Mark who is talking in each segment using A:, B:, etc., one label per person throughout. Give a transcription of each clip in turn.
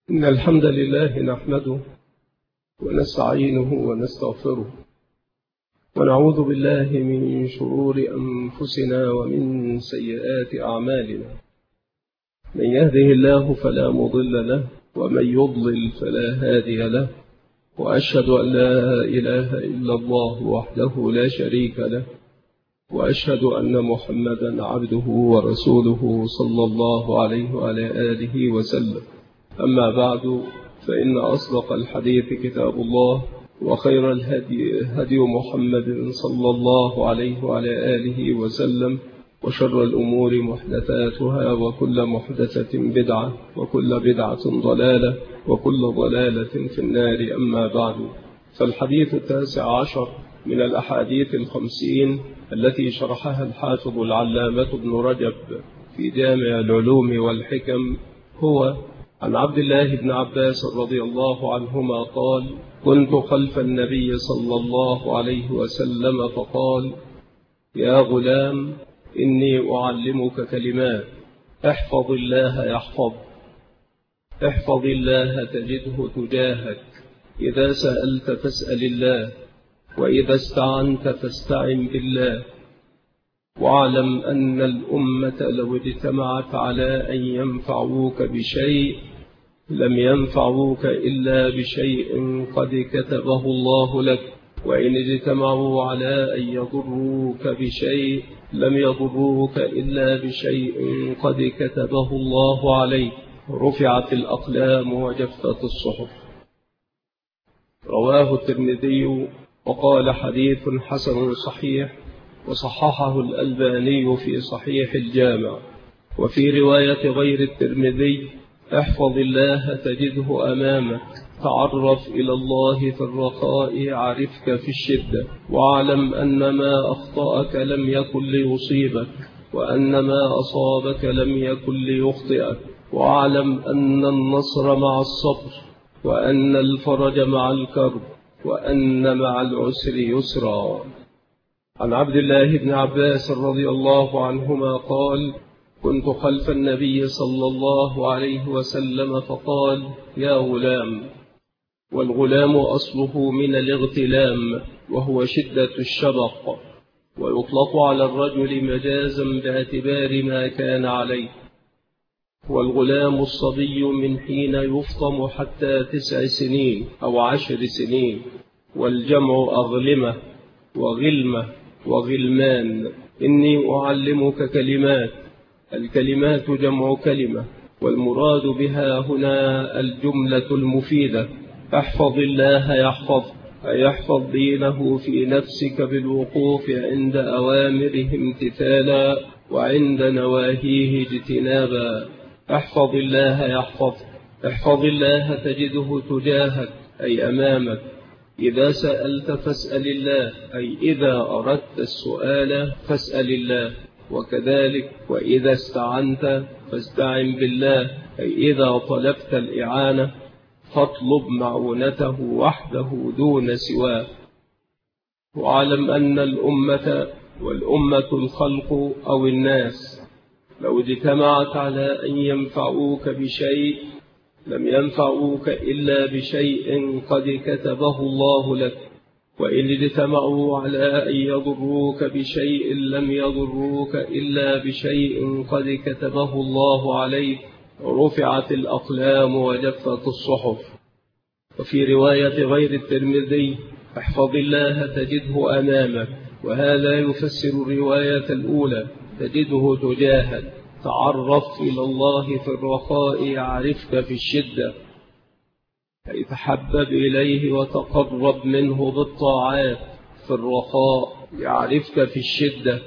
A: إن الحمد لله نحمده ونستعينه ونستغفره ونعوذ بالله من شرور أنفسنا ومن سيئات أعمالنا. من يهده الله فلا مضل له ومن يضلل فلا هادي له، وأشهد أن لا إله إلا الله وحده لا شريك له، وأشهد أن محمدا عبده ورسوله صلى الله عليه وعلى آله وسلم. أما بعد، فإن أصدق الحديث كتاب الله، وخير الهدي هدي محمد صلى الله عليه وعلى آله وسلم، وشر الأمور محدثاتها، وكل محدثة بدعة، وكل بدعة ضلالة، وكل ضلالة في النار. أما بعد، فالحديث 19 من الأحاديث 50 التي شرحها الحافظ العلامة ابن رجب في جامع العلوم والحكم هو عن عبد الله بن عباس رضي الله عنهما قال: كنت خلف النبي صلى الله عليه وسلم فقال: يا غلام، إني أعلمك كلمات، احفظ الله يحفظ، احفظ الله تجده تجاهك، إذا سألت فاسأل الله، وإذا استعنت فاستعن بالله، واعلم أن الأمة لو اجتمعت على أن ينفعوك بشيء لم ينفعوك إلا بشيء قد كتبه الله لك، وإن اجتمعوا على أن يضروك بشيء لم يضروك إلا بشيء قد كتبه الله عليك. رفعت الأقلام وجفت الصحف. رواه الترمذي وقال حديث حسن صحيح، وصححه الألباني في صحيح الجامع. وفي رواية غير الترمذي: احفظ الله تجده أمامك، تعرف إلى الله في الرخاء يعرفك في الشدة، واعلم أن ما أخطأك لم يكن ليصيبك، وأن ما أصابك لم يكن ليخطئك، واعلم أن النصر مع الصبر، وأن الفرج مع الكرب، وأن مع العسر يسرا. عن عبد الله بن عباس رضي الله عنهما قال: كنت خلف النبي صلى الله عليه وسلم فقال: يا غلام. والغلام أصله من الاغتلام، وهو شدة الشبق، ويطلق على الرجل مجازا باعتبار ما كان عليه. والغلام الصبي من حين يفطم حتى 9 سنين أو 10 سنين، والجمع أغلمة وغلمة وغلمان. إني أعلمك كلمات. الكلمات جمع كلمة، والمراد بها هنا الجملة المفيدة. احفظ الله يحفظ، أي احفظ دينه في نفسك بالوقوف عند أوامره امتثالا، وعند نواهيه اجتنابا. احفظ الله يحفظ، احفظ الله تجده تجاهك أي أمامك. إذا سألت فاسأل الله، أي إذا أردت السؤال فاسأل الله. وكذلك وإذا استعنت فاستعن بالله، أي إذا طلبت الإعانة فاطلب معونته وحده دون سواه. واعلم أن الأمة، والأمة الخلق أو الناس، لو اجتمعت على أن ينفعوك بشيء لم ينفعوك إلا بشيء قد كتبه الله لك، وإن اجتمعوا على أن يضروك بشيء لم يضروك إلا بشيء قد كتبه الله عليك. رفعت الأقلام وجفت الصحف. وفي رواية غير الترمذي: احفظ الله تجده أمامك، وهذا يفسر الرواية الأولى: تجده تجاهك، تعرف إلى الله في الرخاء يعرفك في الشدة، أي تحبب إليه وتقرب منه بالطاعات في الرخاء، يعرفك في الشدة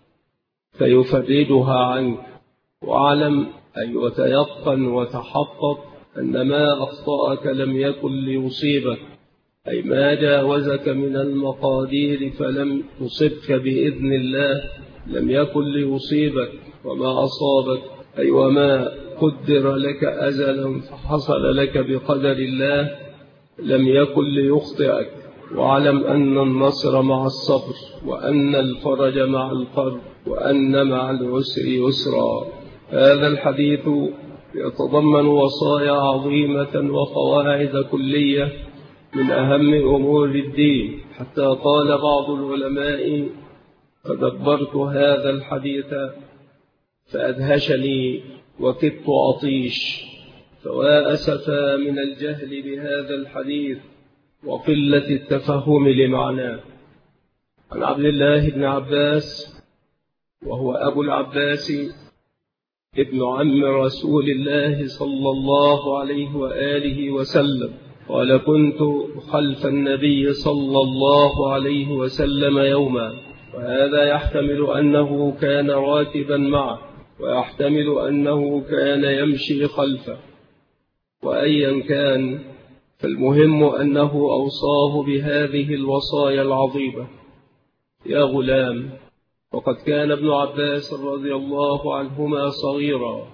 A: فيفرجها عنك. واعلم أي وتيقن وتحقق أن ما أخطأك لم يكن ليصيبك، أي ما جاوزك من المقادير فلم تصبك بإذن الله لم يكن ليصيبك، وما أصابك أي وما قدر لك أزلا فحصل لك بقدر الله لم يكن ليخطئك. واعلم أن النصر مع الصبر، وأن الفرج مع القرب، وأن مع العسر يسرا. هذا الحديث يتضمن وصايا عظيمة وقواعد كلية من أهم أمور الدين، حتى قال بعض العلماء: تدبرت هذا الحديث فأدهشني وكدت أطيش، فوا أسفا من الجهل بهذا الحديث وقلة التفهم لمعناه. عن عبد الله بن عباس، وهو أبو العباس ابن عم رسول الله صلى الله عليه وآله وسلم، قال: كنت خلف النبي صلى الله عليه وسلم يوما، وهذا يحتمل أنه كان راكبا معه، ويحتمل أنه كان يمشي خلفه، وأيا كان فالمهم أنه أوصاه بهذه الوصايا العظيمة: يا غلام، وقد كان ابن عباس رضي الله عنهما صغيرا،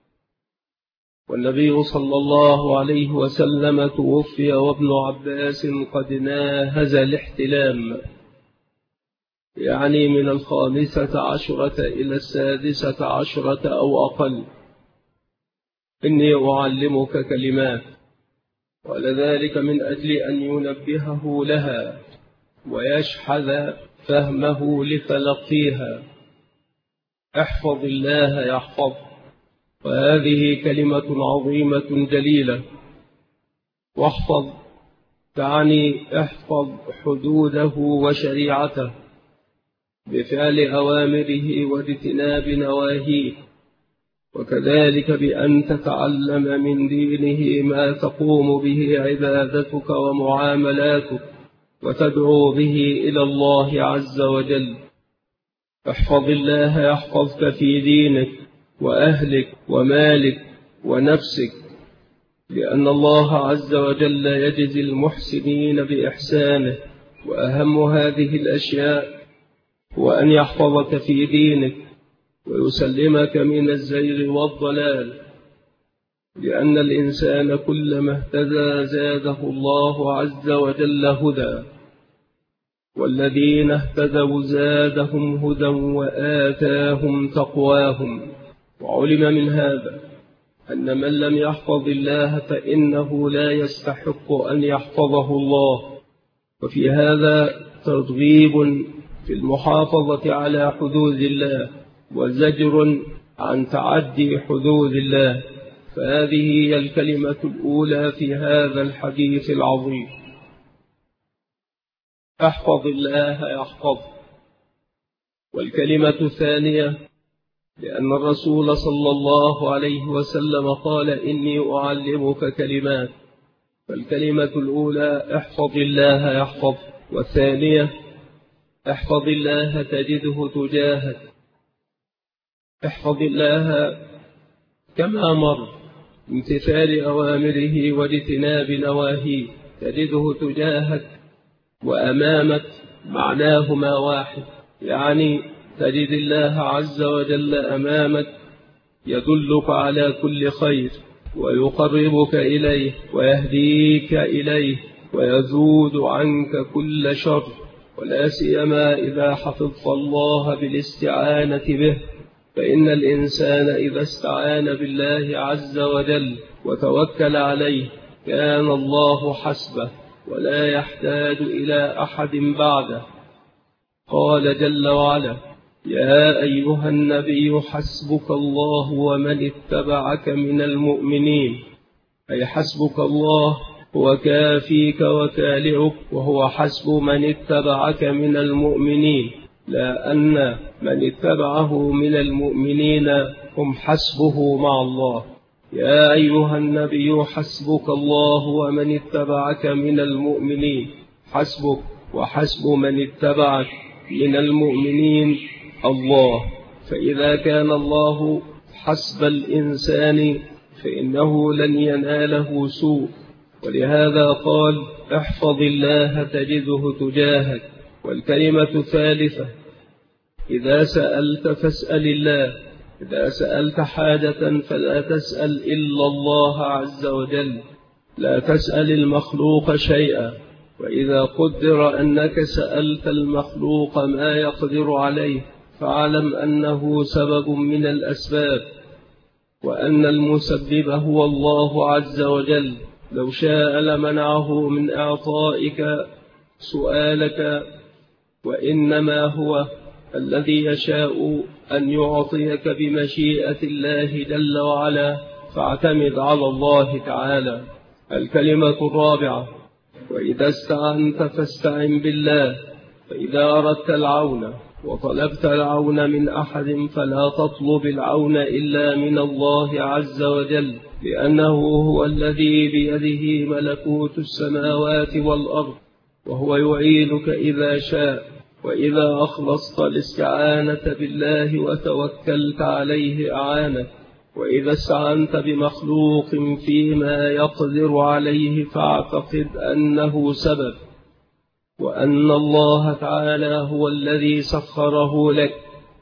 A: والنبي صلى الله عليه وسلم توفي وابن عباس قد ناهز الاحتلام، يعني من 15 إلى 16 أو أقل. إني أعلمك كلمات، ولذلك من أجل أن ينبهه لها ويشحذ فهمه لتلقيها: احفظ الله يحفظ. وهذه كلمة عظيمة جليلة. واحفظ تعني احفظ حدوده وشريعته بفعل أوامره واجتناب نواهيه، وكذلك بأن تتعلم من دينه ما تقوم به عبادتك ومعاملاتك وتدعو به إلى الله عز وجل. احفظ الله يحفظك في دينك وأهلك ومالك ونفسك، لأن الله عز وجل يجزي المحسنين بإحسانه، وأهم هذه الأشياء هو أن يحفظك في دينك ويسلمك من الزيغ والضلال، لأن الإنسان كلما اهتدى زاده الله عز وجل هدى، والذين اهتدوا زادهم هدى وآتاهم تقواهم. وعلم من هذا أن من لم يحفظ الله فإنه لا يستحق أن يحفظه الله، وفي هذا ترغيب في المحافظة على حدود الله وزجر عن تعدي حدود الله. فهذه هي الكلمة الأولى في هذا الحديث العظيم: احفظ الله يحفظ. والكلمة الثانية: لأن الرسول صلى الله عليه وسلم قال: إني أعلمك كلمات. فالكلمة الأولى احفظ الله يحفظ، والثانية احفظ الله تجده تجاهك. احفظ الله كما مر امتثال أوامره واجتناب نواهيه، تجده تجاهك وأمامك معناهما واحد، يعني تجد الله عز وجل أمامك يدلك على كل خير ويقربك إليه ويهديك إليه ويزود عنك كل شر، ولا سيما إذا حفظت الله بالاستعانة به، فإن الإنسان إذا استعان بالله عز وجل وتوكل عليه كان الله حسبه ولا يحتاج إلى أحد بعده. قال جل وعلا: يا أيها النبي حسبك الله ومن اتبعك من المؤمنين، أي حسبك الله هو كافيك وكالعك، وهو حسب من اتبعك من المؤمنين، لا أن من اتبعه من المؤمنين هم حسبه مع الله. يا أيها النبي حسبك الله ومن اتبعك من المؤمنين، حسبك وحسب من اتبعك من المؤمنين الله. فإذا كان الله حسب الإنسان فإنه لن يناله سوء، ولهذا قال: احفظ الله تجده تجاهك. والكلمة الثالثة: إذا سألت فاسأل الله. إذا سألت حاجة فلا تسأل إلا الله عز وجل، لا تسأل المخلوق شيئا. وإذا قدر أنك سألت المخلوق ما يقدر عليه فاعلم أنه سبب من الأسباب، وأن المسبب هو الله عز وجل، لو شاء لمنعه من إعطائك سؤالك، وإنما هو الذي يشاء أن يعطيك بمشيئة الله جل وعلا، فاعتمد على الله تعالى. الكلمة الرابعة: وإذا استعنت فاستعن بالله، فإذا أردت العون وطلبت العون من أحد فلا تطلب العون إلا من الله عز وجل، لأنه هو الذي بيده ملكوت السماوات والأرض، وهو يعينك إذا شاء. وإذا أخلصت الاستعانة بالله وتوكلت عليه أعانك. وإذا استعنت بمخلوق فيما يقدر عليه فاعتقد أنه سبب، وأن الله تعالى هو الذي سخره لك.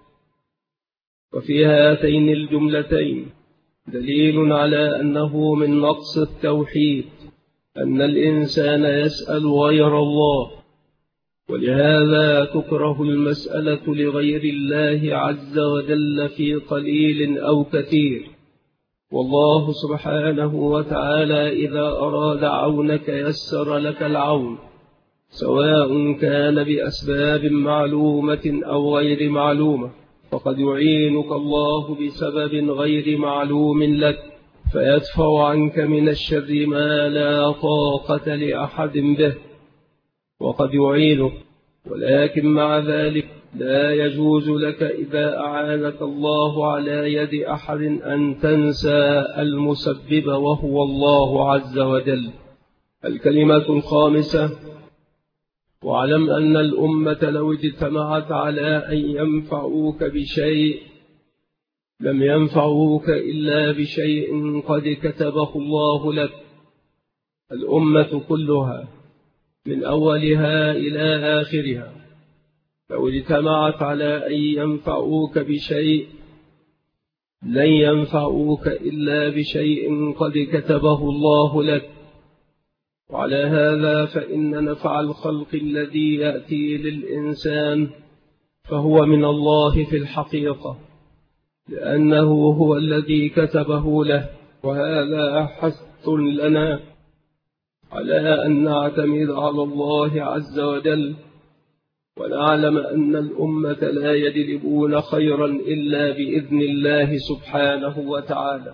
A: وفي هاتين الجملتين دليل على أنه من نقص التوحيد أن الإنسان يسأل غير الله، ولهذا تكره المسألة لغير الله عز وجل في قليل أو كثير. والله سبحانه وتعالى إذا أراد عونك يسر لك العون، سواء كان بأسباب معلومة أو غير معلومة، فقد يعينك الله بسبب غير معلوم لك، فيدفع عنك من الشر ما لا طاقة لأحد به، وقد يعينك. ولكن مع ذلك لا يجوز لك إذا أعانك الله على يد أحد أن تنسى المسبب وهو الله عز وجل. الكلمة الخامسة: واعلم أن الأمة لو اجتمعت على أن ينفعوك بشيء لم ينفعوك إلا بشيء قد كتبه الله لك. الأمة كلها من أولها إلى آخرها لو اجتمعت على أن ينفعوك بشيء لن ينفعوك إلا بشيء قد كتبه الله لك. وعلى هذا فإن نفع الخلق الذي يأتي للإنسان فهو من الله في الحقيقة، لأنه هو الذي كتبه له. وهذا حث لنا على أن نعتمد على الله عز وجل، ونعلم أن الأمة لا يجلبون خيرا إلا بإذن الله سبحانه وتعالى.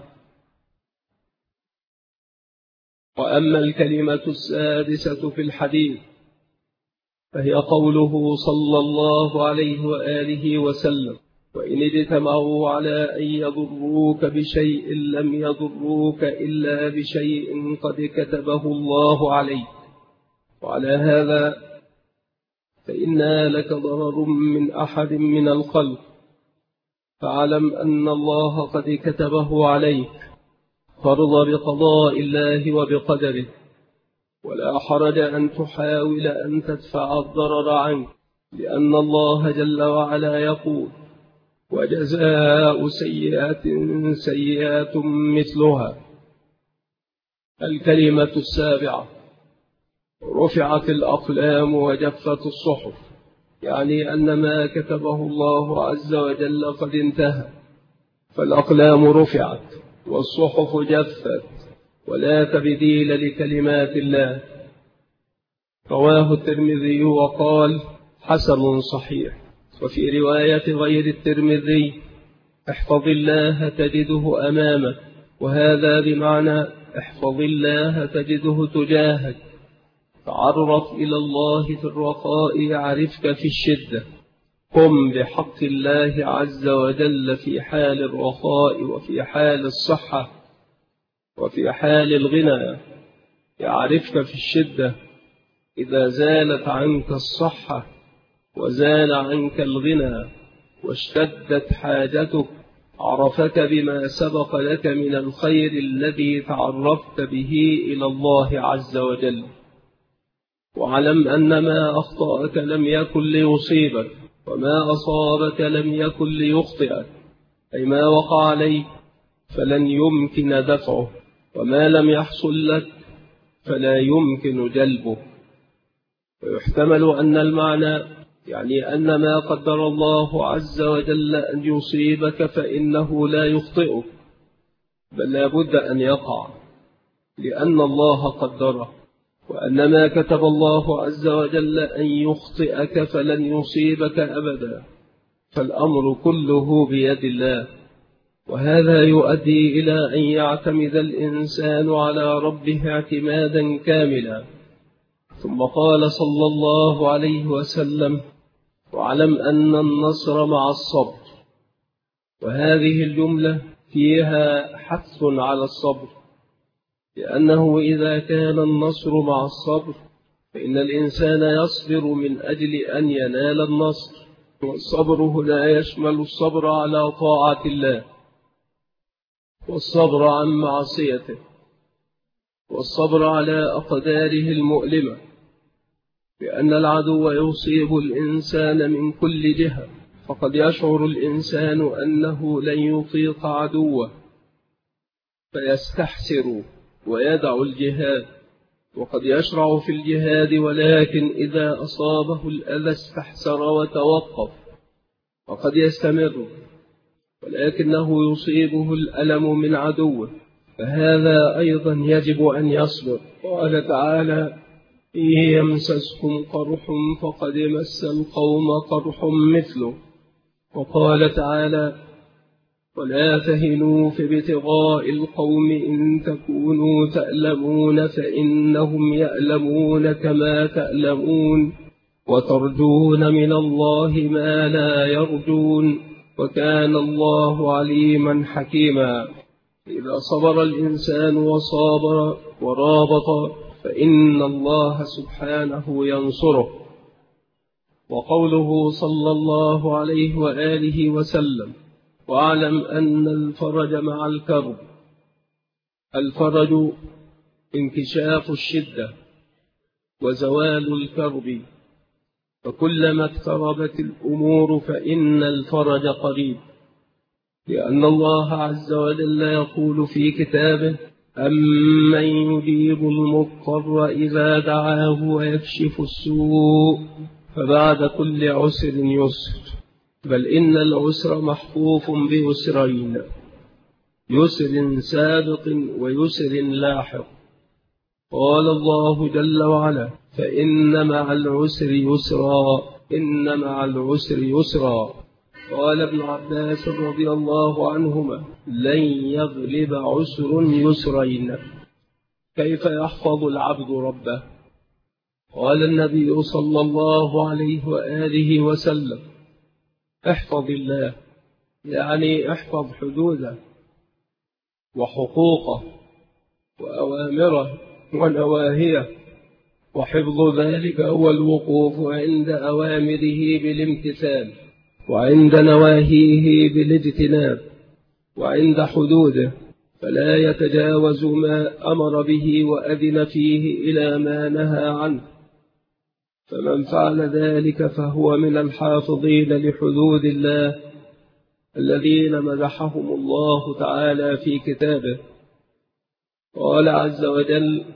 A: وأما الكلمة السادسة في الحديث فهي قوله صلى الله عليه وآله وسلم: وإن اجتمعوا على أن يضروك بشيء لم يضروك إلا بشيء قد كتبه الله عليك. وعلى هذا فإن لك ضرر من أحد من الخلق فاعلم أن الله قد كتبه عليك، فارض بقضاء الله وبقدره، ولا حرج أن تحاول أن تدفع الضرر عنك، لأن الله جل وعلا يقول: وجزاء سيئات سيئات مثلها. الكلمة السابعة: رفعت الأقلام وجفت الصحف، يعني أن ما كتبه الله عز وجل قد انتهى، فالأقلام رفعت والصحف جفت، ولا تبديل لكلمات الله. رواه الترمذي وقال: حسن صحيح. وفي رواية غير الترمذي: احفظ الله تجده أمامك، وهذا بمعنى احفظ الله تجده تجاهك. تعرف إلى الله في الرخاء يعرفك في الشدة. قم بحق الله عز وجل في حال الرخاء وفي حال الصحة وفي حال الغنى، يعرفك في الشدة. إذا زالت عنك الصحة وزال عنك الغنى واشتدت حاجتك عرفك بما سبق لك من الخير الذي تعرفت به إلى الله عز وجل. واعلم أن ما أخطأك لم يكن ليصيبك، وما أصابك لم يكن ليخطئك، أي ما وقع عليك فلن يمكن دفعه، وما لم يحصل لك فلا يمكن جلبه. ويحتمل أن المعنى يعني أن ما قدر الله عز وجل أن يصيبك فإنه لا يخطئك، بل لا بد أن يقع، لأن الله قدره، وأن ما كتب الله عز وجل أن يخطئك فلن يصيبك أبدا، فالأمر كله بيد الله. وهذا يؤدي إلى أن يعتمد الإنسان على ربه اعتمادا كاملا. ثم قال صلى الله عليه وسلم: واعلم أن النصر مع الصبر. وهذه الجملة فيها حث على الصبر، لأنه إذا كان النصر مع الصبر فإن الإنسان يصبر من أجل أن ينال النصر. والصبر هنا يشمل الصبر على طاعة الله، والصبر عن معصيته، والصبر على أقداره المؤلمة، لأن العدو يصيب الإنسان من كل جهة، فقد يشعر الإنسان أنه لن يطيق عدوه فيستحسر ويدع الجهاد، وقد يشرع في الجهاد ولكن إذا أصابه الأذى استحسر وتوقف، وقد يستمر ولكنه يصيبه الألم من عدوه، فهذا أيضا يجب أن يصبر. قال تعالى: إن يمسسكم قرح فقد مس القوم قرح مثله. وقال تعالى: ولا تهنوا في ابتغاء القوم إن تكونوا تألمون فإنهم يألمون كما تألمون وترجون من الله ما لا يرجون وكان الله عليما حكيما. إذا صبر الإنسان وصابر ورابط فإن الله سبحانه ينصره. وقوله صلى الله عليه وآله وسلم: واعلم أن الفرج مع الكرب. الفرج انكشاف الشدة وزوال الكرب، فكلما اقتربت الأمور فإن الفرج قريب، لأن الله عز وجل يقول في كتابه: أمن يجيب المضطر إذا دعاه ويكشف السوء فبعد كل عسر يسر، بل إن العسر محفوف بيسرين: يسر سابق ويسر لاحق. قال الله جل وعلا: فإن مع العسر يسرا، إن مع العسر يسرا. قال ابن عباس رضي الله عنهما: لن يغلب عسر يسرين. كيف يحفظ العبد ربه؟ قال النبي صلى الله عليه وآله وسلم: احفظ الله، يعني احفظ حدوده وحقوقه وأوامره ونواهيه، وحفظ ذلك هو الوقوف عند أوامره بالامتثال، وعند نواهيه بالاجتناب، وعند حدوده فلا يتجاوز ما أمر به وأذن فيه إلى ما نهى عنه، فمن فعل ذلك فهو من الحافظين لحدود الله الذين مدحهم الله تعالى في كتابه. قال عز وجل: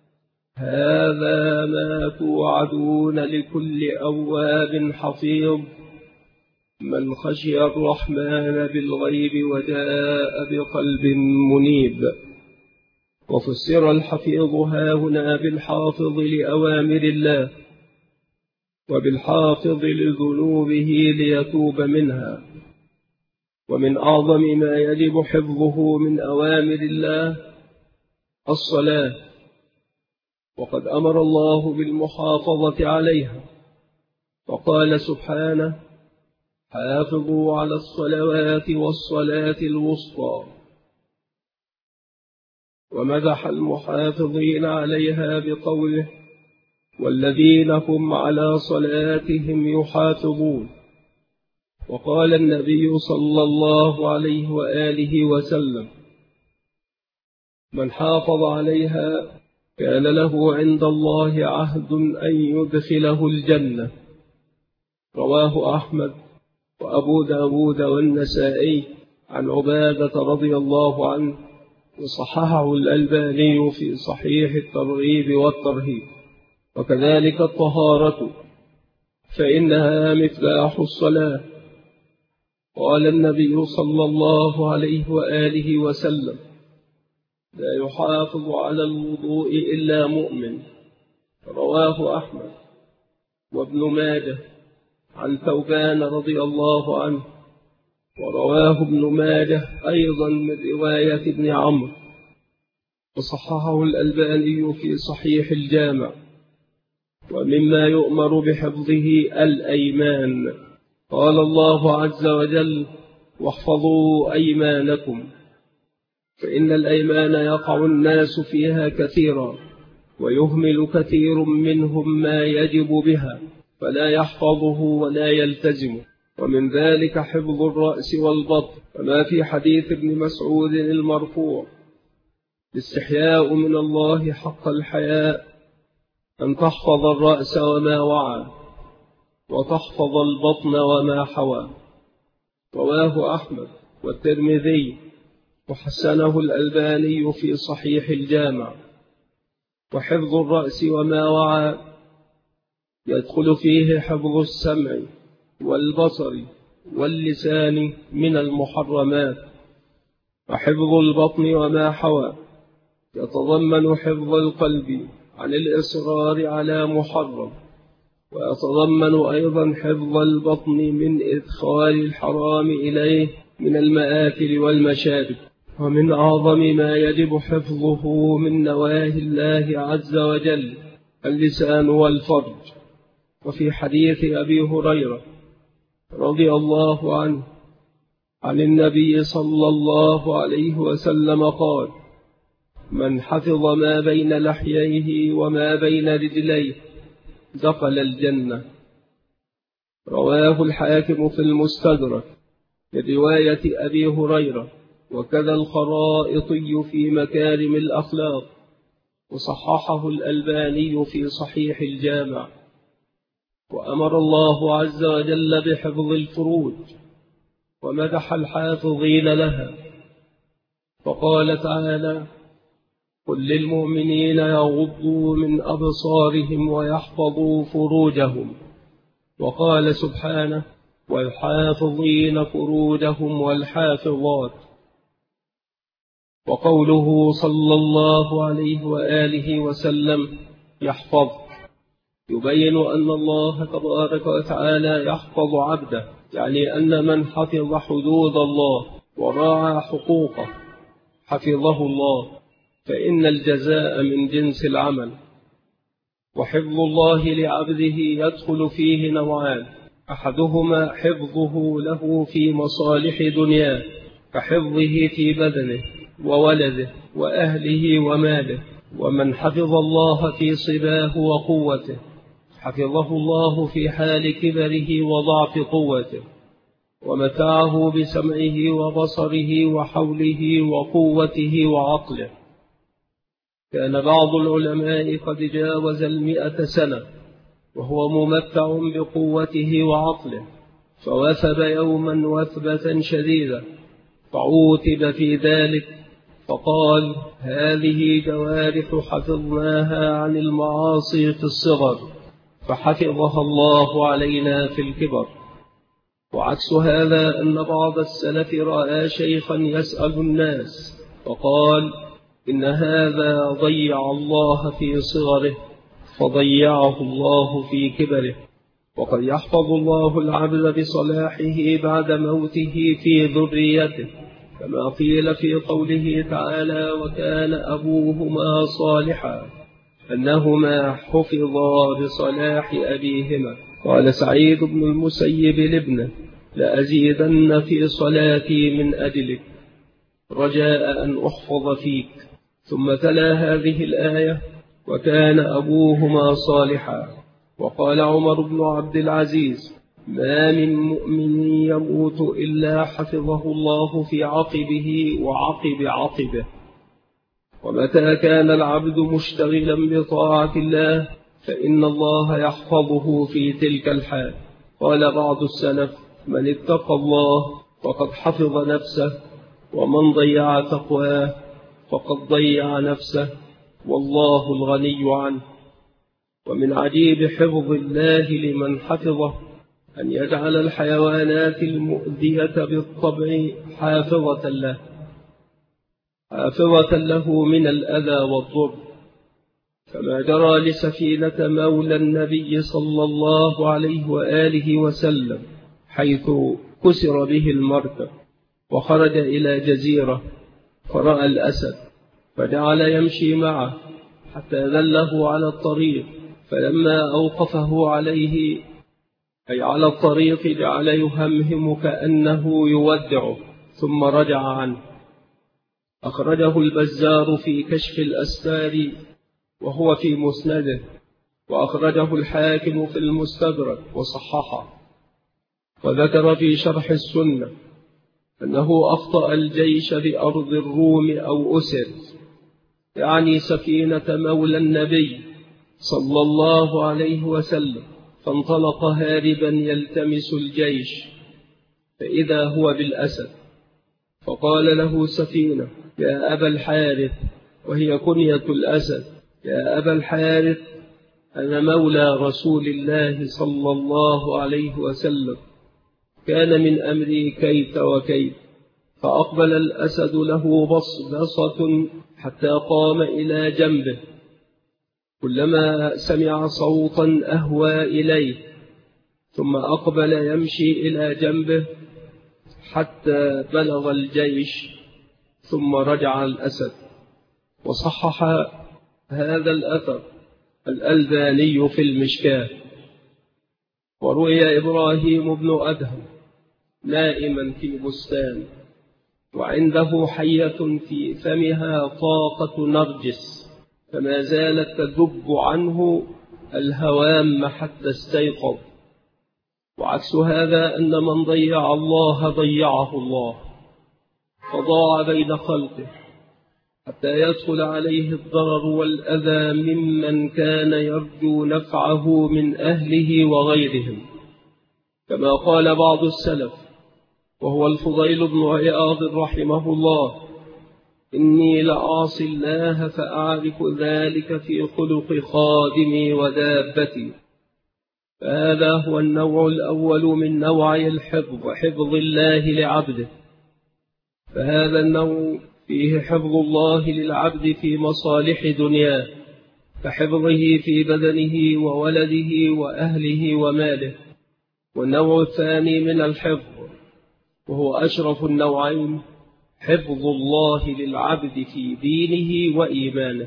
A: هذا ما توعدون لكل أواب حفيظ من خشي الرحمن بالغيب وجاء بقلب منيب. وفسر الحفيظ هاهنا بالحافظ لأوامر الله، وبالحافظ لذنوبه ليتوب منها. ومن أعظم ما يجب حفظه من أوامر الله الصلاة، وقد أمر الله بالمحافظة عليها، فقال سبحانه: حافظوا على الصلوات والصلاة الوسطى. ومدح المحافظين عليها بقوله: والذين هم على صلاتهم يحافظون. وقال النبي صلى الله عليه وآله وسلم: من حافظ عليها كان له عند الله عهد أن يدخله الجنة. رواه أحمد وأبو داود والنسائي عن عبادة رضي الله عنه، وصححه الألباني في صحيح الترغيب والترهيب. وكذلك الطهارة فإنها مفتاح الصلاة. قال النبي صلى الله عليه وآله وسلم: لا يحافظ على الوضوء إلا مؤمن. رواه أحمد وابن ماجه عن ثوبان رضي الله عنه، ورواه ابن ماجه أيضا من رواية ابن عمرو، وصححه الألباني في صحيح الجامع. ومما يؤمر بحفظه الأيمان. قال الله عز وجل: واحفظوا أيمانكم، فإن الأيمان يقع الناس فيها كثيرا، ويهمل كثير منهم ما يجب بها، فلا يحفظه ولا يلتزمه. ومن ذلك حفظ الرأس والبطن، كما في حديث ابن مسعود المرفوع: الاستحياء من الله حق الحياء أن تحفظ الرأس وما وعى، وتحفظ البطن وما حوى. رواه أحمد والترمذي، وحسنه الألباني في صحيح الجامع. وحفظ الرأس وما وعى يدخل فيه حفظ السمع والبصر واللسان من المحرمات. وحفظ البطن وما حوى يتضمن حفظ القلب عن الإصرار على محرم، ويتضمن أيضا حفظ البطن من إدخال الحرام إليه من المآكل والمشارب. ومن أعظم ما يجب حفظه من نواهي الله عز وجل اللسان والفرج. وفي حديث أبي هريرة رضي الله عنه عن النبي صلى الله عليه وسلم قال: من حفظ ما بين لحييه وما بين رجليه دخل الجنة. رواه الحاكم في المستدرك برواية أبي هريرة، وكذا الخرائطي في مكارم الأخلاق، وصححه الألباني في صحيح الجامع. وأمر الله عز وجل بحفظ الفروج، ومدح الحافظين لها، فقال تعالى: قل للمؤمنين يغضوا من أبصارهم ويحفظوا فروجهم. وقال سبحانه: والحافظين فروجهم والحافظات. وقوله صلى الله عليه وآله وسلم: يحفظ، يبين أن الله تبارك وتعالى يحفظ عبده، يعني أن من حفظ حدود الله وراعى حقوقه حفظه الله، فإن الجزاء من جنس العمل. وحفظ الله لعبده يدخل فيه نوعان: أحدهما حفظه له في مصالح دنياه، كحفظه في بدنه وولده وأهله وماله. ومن حفظ الله في صباه وقوته حفظه الله في حال كبره وضعف قوته، ومتاعه بسمعه وبصره وحوله وقوته وعقله. كان بعض العلماء قد جاوز 100 سنة وهو ممتع بقوته وعقله، فوثب يوما وثبة شديدة، فعوتب في ذلك، فقال: هذه جوارح حفظناها عن المعاصي في الصغر، فحفظها الله علينا في الكبر. وعكس هذا أن بعض السلف رأى شيخا يسأل الناس فقال: إن هذا ضيع الله في صغره فضيعه الله في كبره. وقد يحفظ الله العبد بصلاحه بعد موته في ذريته، كما قيل في قوله تعالى: وكان أبوهما صالحا، أنهما حفظا بصلاح أبيهما. قال سعيد بن المسيب لابنه: لأزيدن في صلاتي من أجلك رجاء أن أحفظ فيك. ثم تلا هذه الآية: وكان أبوهما صالحا. وقال عمر بن عبد العزيز: ما من مؤمن يموت إلا حفظه الله في عقبه وعقب عقبه. ومتى كان العبد مشتغلا بطاعة الله فإن الله يحفظه في تلك الحال. قال بعض السلف: من اتقى الله فقد حفظ نفسه، ومن ضيع تقواه فقد ضيع نفسه، والله الغني عنه. ومن عجيب حفظ الله لمن حفظه أن يجعل الحيوانات المؤذية بالطبع حافظة له، حافظة له من الأذى والضر، كما جرى لسفينة مولى النبي صلى الله عليه وآله وسلم، حيث كسر به المركب وخرج إلى جزيرة فرأى الأسد فجعل يمشي معه حتى دله على الطريق، فلما أوقفه عليه أي على الطريق جعل يهمهم كأنه يودعه ثم رجع عنه. أخرجه البزار في كشف الأسفار وهو في مسنده، وأخرجه الحاكم في المستدرك وصححه. وذكر في شرح السنة أنه أخطأ الجيش بأرض الروم أو أسر، يعني سفينة مولى النبي صلى الله عليه وسلم، فانطلق هاربا يلتمس الجيش، فإذا هو بالأسد، فقال له سفينة: يا أبا الحارث، وهي كنية الأسد: يا أبا الحارث، أنا مولى رسول الله صلى الله عليه وسلم، كان من أمري كيت وكيت. فأقبل الأسد له بصبصة حتى قام إلى جنبه، كلما سمع صوتا أهوى إليه، ثم أقبل يمشي إلى جنبه حتى بلغ الجيش، ثم رجع الأسد. وصحح هذا الأثر الألباني في المشكاة. وروي إبراهيم بن أدهم نائما في بستان، وعنده حية في فمها طاقة نرجس، فما زالت تدب عنه الهوام حتى استيقظ. وعكس هذا أن من ضيع الله ضيعه الله، فضاع بين خلقه حتى يدخل عليه الضرر والأذى ممن كان يرجو نفعه من أهله وغيرهم، كما قال بعض السلف وهو الفضيل بن عياض رحمه الله: إني لأعصي الله فأعرف ذلك في خلق خادمي ودابتي. فهذا هو النوع الأول من نوعي الحفظ، حفظ الله لعبده. فهذا النوع فيه حفظ الله للعبد في مصالح دنياه، كحفظه في بدنه وولده وأهله وماله. والنوع الثاني من الحفظ وهو أشرف النوعين، حفظ الله للعبد في دينه وإيمانه،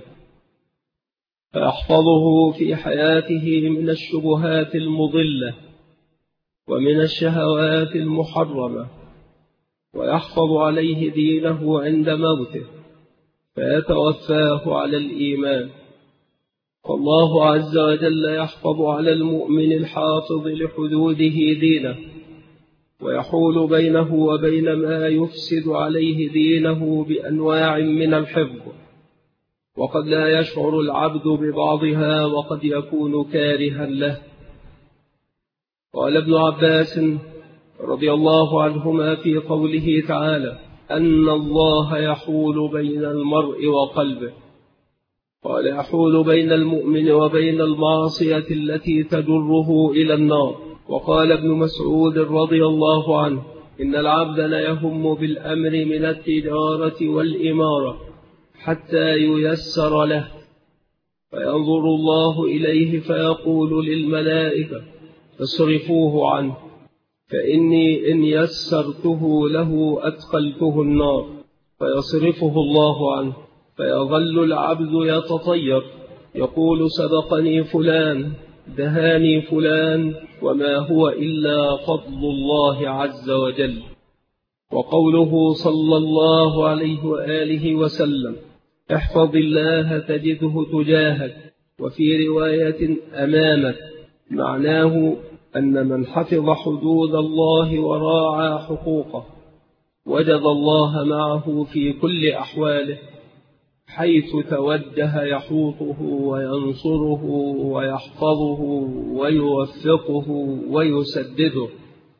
A: فيحفظه في حياته من الشبهات المضلة ومن الشهوات المحرمة، ويحفظ عليه دينه عند موته، فيتوفاه على الإيمان. فالله عز وجل يحفظ على المؤمن الحافظ لحدوده دينه، ويحول بينه وبين ما يفسد عليه دينه بأنواع من الحفظ، وقد لا يشعر العبد ببعضها وقد يكون كارها له. قال ابن عباس رضي الله عنهما في قوله تعالى: أن الله يحول بين المرء وقلبه، قال: يحول بين المؤمن وبين المعصية التي تجره إلى النار. وقال ابن مسعود رضي الله عنه: إن العبد ليهم بالأمر من التجارة والإمارة حتى ييسر له، فينظر الله إليه فيقول للملائكة: اصرفوه عنه، فإني إن يسرته له أدخلته النار، فيصرفه الله عنه، فيظل العبد يتطير يقول: سبقني فلان، دهاني فلان، وما هو إلا فضل الله عز وجل. وقوله صلى الله عليه وآله وسلم: احفظ الله تجده تجاهك، وفي رواية أمامك، معناه أن من حفظ حدود الله وراعى حقوقه وجد الله معه في كل أحواله، حيث توجه يحوطه وينصره ويحفظه ويوفقه ويسدده.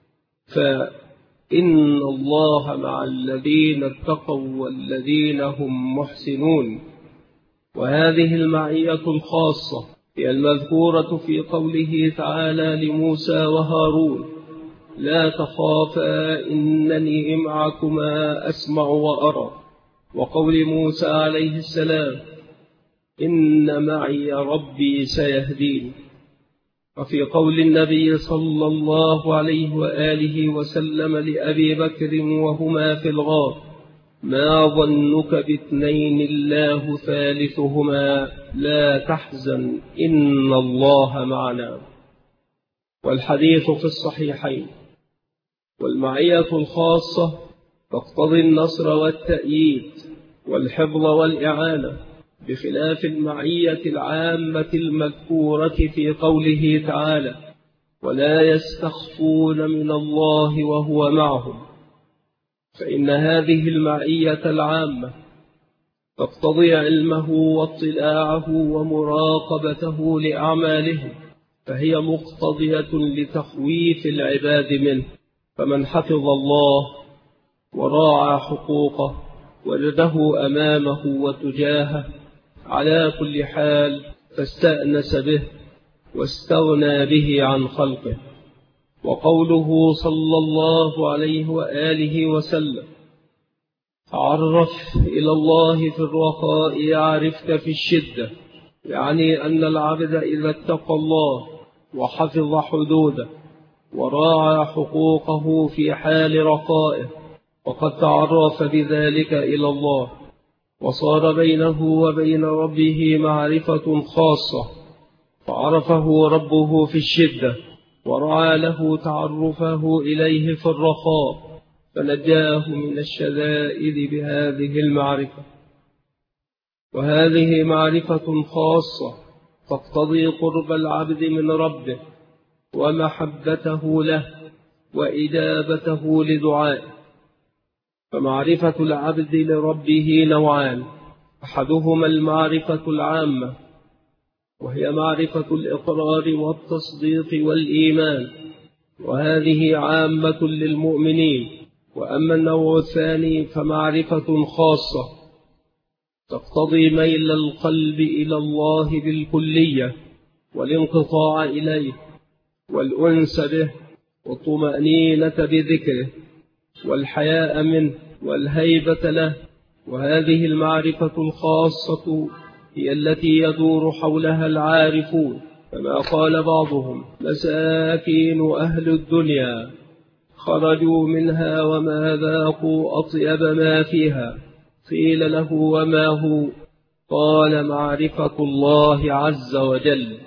A: فإن الله مع الذين اتقوا والذين هم محسنون. وهذه المعية الخاصة هي المذكورة في قوله تعالى لموسى وهارون: لا تخافا إنني معكما أسمع وأرى. وقول موسى عليه السلام: إن معي ربي سيهدين. وفي قول النبي صلى الله عليه وآله وسلم لأبي بكر وهما في الغار: ما ظنك باثنين الله ثالثهما لا تحزن إن الله معنا. والحديث في الصحيحين. والمعية الخاصة تقتضي النصر والتأييد والحفظ والإعانة، بخلاف المعية العامة المذكورة في قوله تعالى: ولا يستخفون من الله وهو معهم. فإن هذه المعية العامة تقتضي علمه واطلاعه ومراقبته لأعمالهم، فهي مقتضية لتخويف العباد منه. فمن حفظ الله وراعى حقوقه وجده أمامه وتجاهه على كل حال، فاستأنس به واستغنى به عن خلقه. وقوله صلى الله عليه وآله وسلم: تعرف إلى الله في الرخاء يعرفك في الشدة، يعني أن العبد إذا اتقى الله وحفظ حدوده وراعى حقوقه في حال رخائه وقد تعرف بذلك إلى الله، وصار بينه وبين ربه معرفة خاصة، فعرفه ربه في الشدة ورعى له تعرفه إليه في الرخاء، فنجاه من الشدائد بهذه المعرفة. وهذه معرفة خاصة تقتضي قرب العبد من ربه ومحبته له وإجابته لدعائه. فمعرفة العبد لربه نوعان: أحدهما المعرفة العامة، وهي معرفة الإقرار والتصديق والإيمان، وهذه عامة للمؤمنين. وأما النوع الثاني فمعرفة خاصة تقتضي ميل القلب إلى الله بالكلية والانقطاع إليه والأنس به والطمأنينة بذكره والحياء منه والهيبة له. وهذه المعرفة الخاصة هي التي يدور حولها العارفون، كما قال بعضهم: مساكين أهل الدنيا خرجوا منها وما ذاقوا أطيب ما فيها. قيل له: وما هو؟ قال: معرفة الله عز وجل.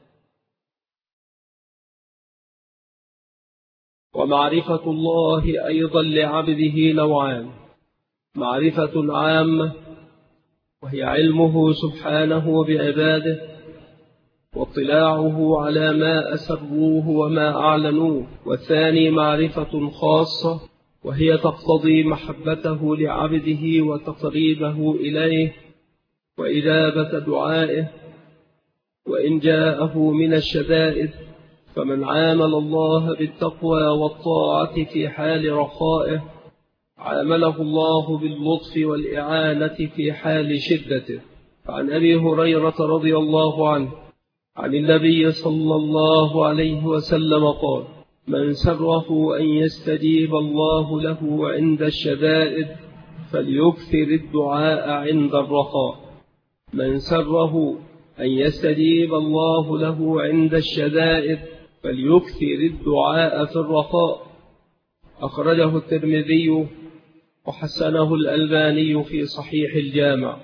A: ومعرفة الله أيضا لعبده نوعان: معرفة عامة، وهي علمه سبحانه بعباده واطلاعه على ما أسروه وما أعلنوه. والثاني معرفة خاصة، وهي تقتضي محبته لعبده وتقريبه إليه وإجابة دعائه وإن جاءه من الشدائد. فمن عامل الله بالتقوى والطاعة في حال رخائه عامله الله باللطف والإعانة في حال شدته. عن أبي هريرة رضي الله عنه عن النبي صلى الله عليه وسلم قال: من سره أن يستجيب الله له عند الشدائد فليكثر الدعاء عند الرخاء. من سره أن يستجيب الله له عند الشدائد فليكثر الدعاء في الرخاء. أخرجه الترمذي وحسنه الألباني في صحيح الجامع.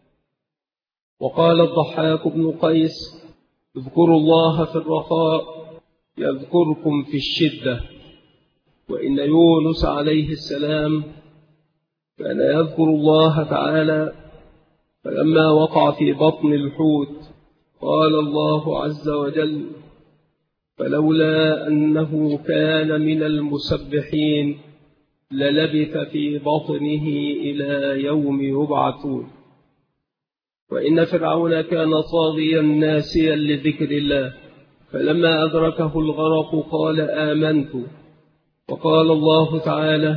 A: وقال الضحاك بن قيس: اذكروا الله في الرخاء يذكركم في الشدة. وإن يونس عليه السلام كان يذكر الله تعالى، فلما وقع في بطن الحوت قال الله عز وجل: فلولا أنه كان من المسبحين للبث في بطنه إلى يوم يبعثون. وإن فرعون كان طاغيا ناسيا لذكر الله، فلما أدركه الغرق قال: آمنت. وقال الله تعالى: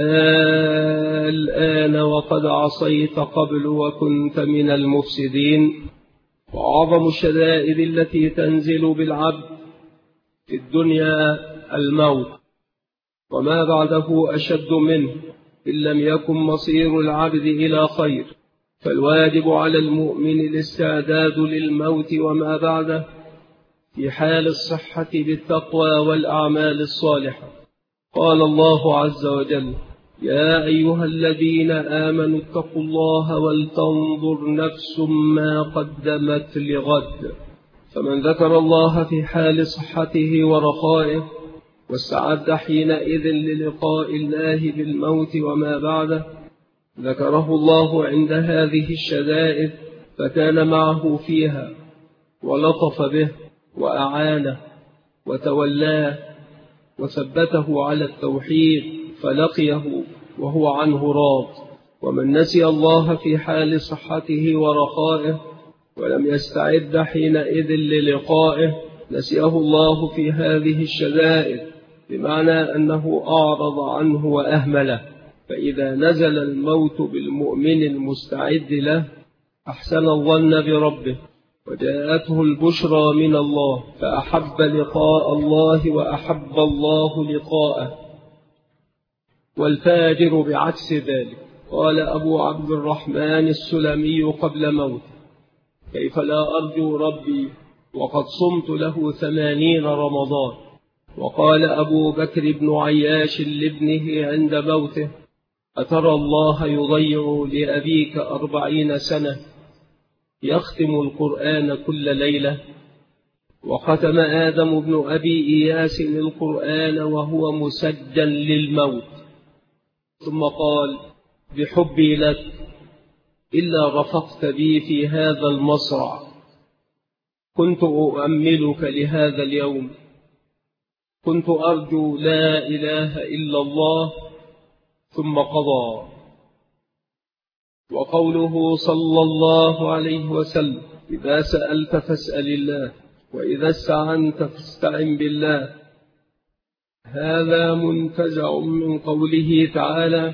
A: الآن وقد عصيت قبل وكنت من المفسدين. وأعظم الشدائد التي تنزل بالعبد في الدنيا الموت، وما بعده أشد منه، إن لم يكن مصير العبد إلى خير، فالواجب على المؤمن الاستعداد للموت وما بعده في حال الصحة بالتقوى والأعمال الصالحة. قال الله عز وجل: يا أيها الذين آمنوا اتقوا الله ولتنظر نفس ما قدمت لغد. فمن ذكر الله في حال صحته ورخائه واستعد حينئذ للقاء الله بالموت وما بعده، ذكره الله عند هذه الشدائد فكان معه فيها ولطف به وأعانه وتولاه وثبته على التوحيد فلقيه وهو عنه راض. ومن نسي الله في حال صحته ورخائه ولم يستعد حينئذ للقائه نسيه الله في هذه الشدائد، بمعنى أنه أعرض عنه وأهمله. فإذا نزل الموت بالمؤمن المستعد له أحسن الظن بربه وجاءته البشرى من الله فأحب لقاء الله وأحب الله لقاءه. والفاجر بعكس ذلك. قال أبو عبد الرحمن السلمي قبل موته: كيف لا أرجو ربي وقد صمت له 80 رمضان. وقال أبو بكر بن عياش لابنه عند موته: أترى الله يضيع لأبيك 40 سنة يختم القرآن كل ليلة؟ وختم آدم بن أبي إياس القرآن وهو مسجل للموت، ثم قال: بحبي لك إلا رفقت بي في هذا المصرع، كنت أؤملك لهذا اليوم، كنت أرجو لا إله إلا الله، ثم قضى. وقوله صلى الله عليه وسلم: إذا سألت فاسأل الله، وإذا استعنت فاستعن بالله، هذا منتزع من قوله تعالى: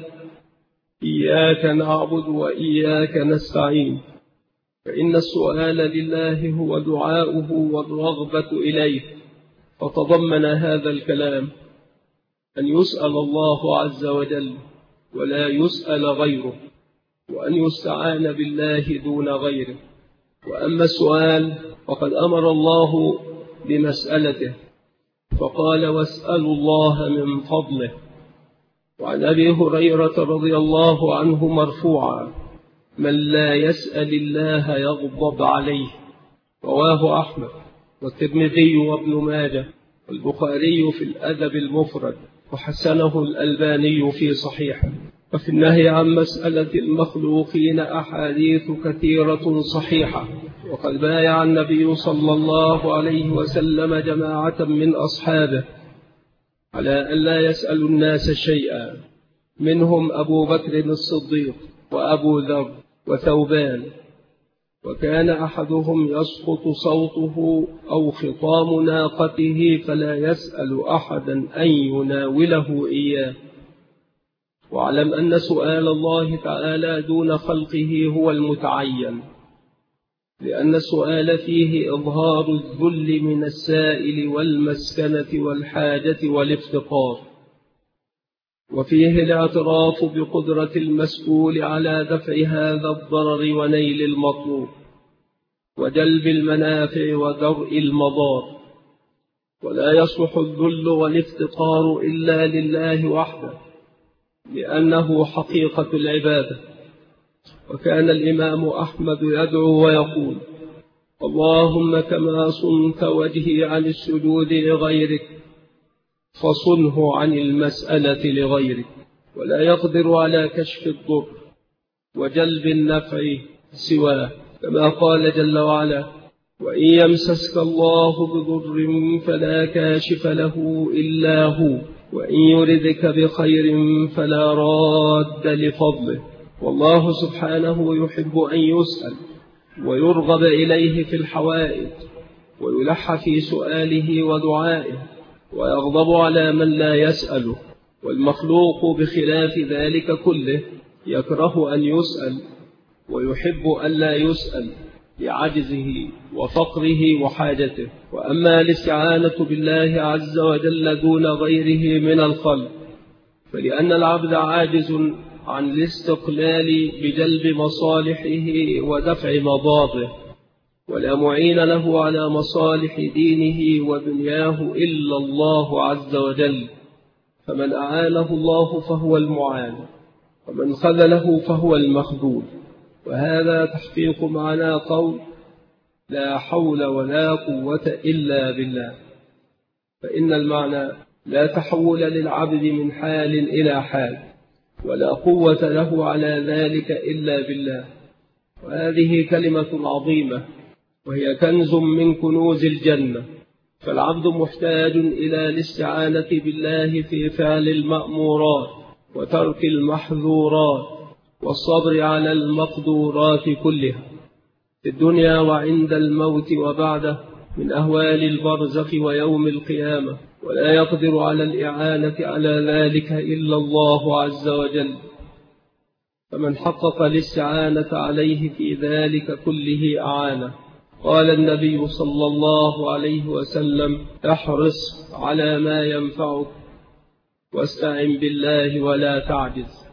A: إياك نعبد وإياك نستعين. فإن السؤال لله هو دعاؤه والرغبة إليه، فتضمن هذا الكلام أن يسأل الله عز وجل ولا يسأل غيره، وأن يستعان بالله دون غيره. وأما السؤال فقد أمر الله بمسألته فقال: واسألوا الله من فضله. وعن أبي هريرة رضي الله عنه مرفوعا: من لا يسأل الله يغضب عليه. رواه أحمد والترمذي وابن ماجه والبخاري في الأدب المفرد، وحسنه الألباني في صحيحه. وفي النهي عن مسألة المخلوقين أحاديث كثيرة صحيحة، وقد بايع النبي صلى الله عليه وسلم جماعة من أصحابه على أن لا يسأل الناس شيئا، منهم أبو بكر الصديق وأبو ذر وثوبان. وكان أحدهم يسقط صوته أو خطام ناقته فلا يسأل أحدا أن يناوله إياه. واعلم أن سؤال الله تعالى دون خلقه هو المتعين، لأن السؤال فيه إظهار الذل من السائل والمسكنة والحاجة والافتقار، وفيه الاعتراف بقدرة المسؤول على دفع هذا الضرر ونيل المطلوب وجلب المنافع ودرء المضار. ولا يصلح الذل والافتقار إلا لله وحده، لأنه حقيقة العبادة. وكان الإمام أحمد يدعو ويقول: اللهم كما صنت وجهي عن السجود لغيرك فصنه عن المسألة لغيرك. ولا يقدر على كشف الضر وجلب النفع سواه، كما قال جل وعلا: وإن يمسسك الله بضر فلا كاشف له إلا هو، وإن يردك بخير فلا راد لفضله. والله سبحانه يحب أن يسأل ويرغب إليه في الحوائج ويلح في سؤاله ودعائه، ويغضب على من لا يسأله. والمخلوق بخلاف ذلك كله يكره أن يسأل ويحب أن لا يسأل لعجزه وفقره وحاجته. وأما الاستعانة بالله عز وجل دون غيره من الخلق فلأن العبد عاجز عن الاستقلال بجلب مصالحه ودفع مضاره، ولا معين له على مصالح دينه ودنياه إلا الله عز وجل، فمن أعانه الله فهو المعان، ومن خذله فهو المخذول. وهذا تحقيق معنى قول لا حول ولا قوة إلا بالله، فإن المعنى لا تحول للعبد من حال إلى حال، ولا قوة له على ذلك إلا بالله. وهذه كلمة عظيمة، وهي كنز من كنوز الجنة. فالعبد محتاج إلى الاستعانة بالله في فعل المأمورات وترك المحظورات والصبر على المقدورات كلها في الدنيا وعند الموت وبعده من أهوال البرزخ ويوم القيامة، ولا يقدر على الإعانة على ذلك إلا الله عز وجل. فمن حقق الاستعانة عليه في ذلك كله أعانه. قال النبي صلى الله عليه وسلم: احرص على ما ينفعك واستعن بالله ولا تعجز.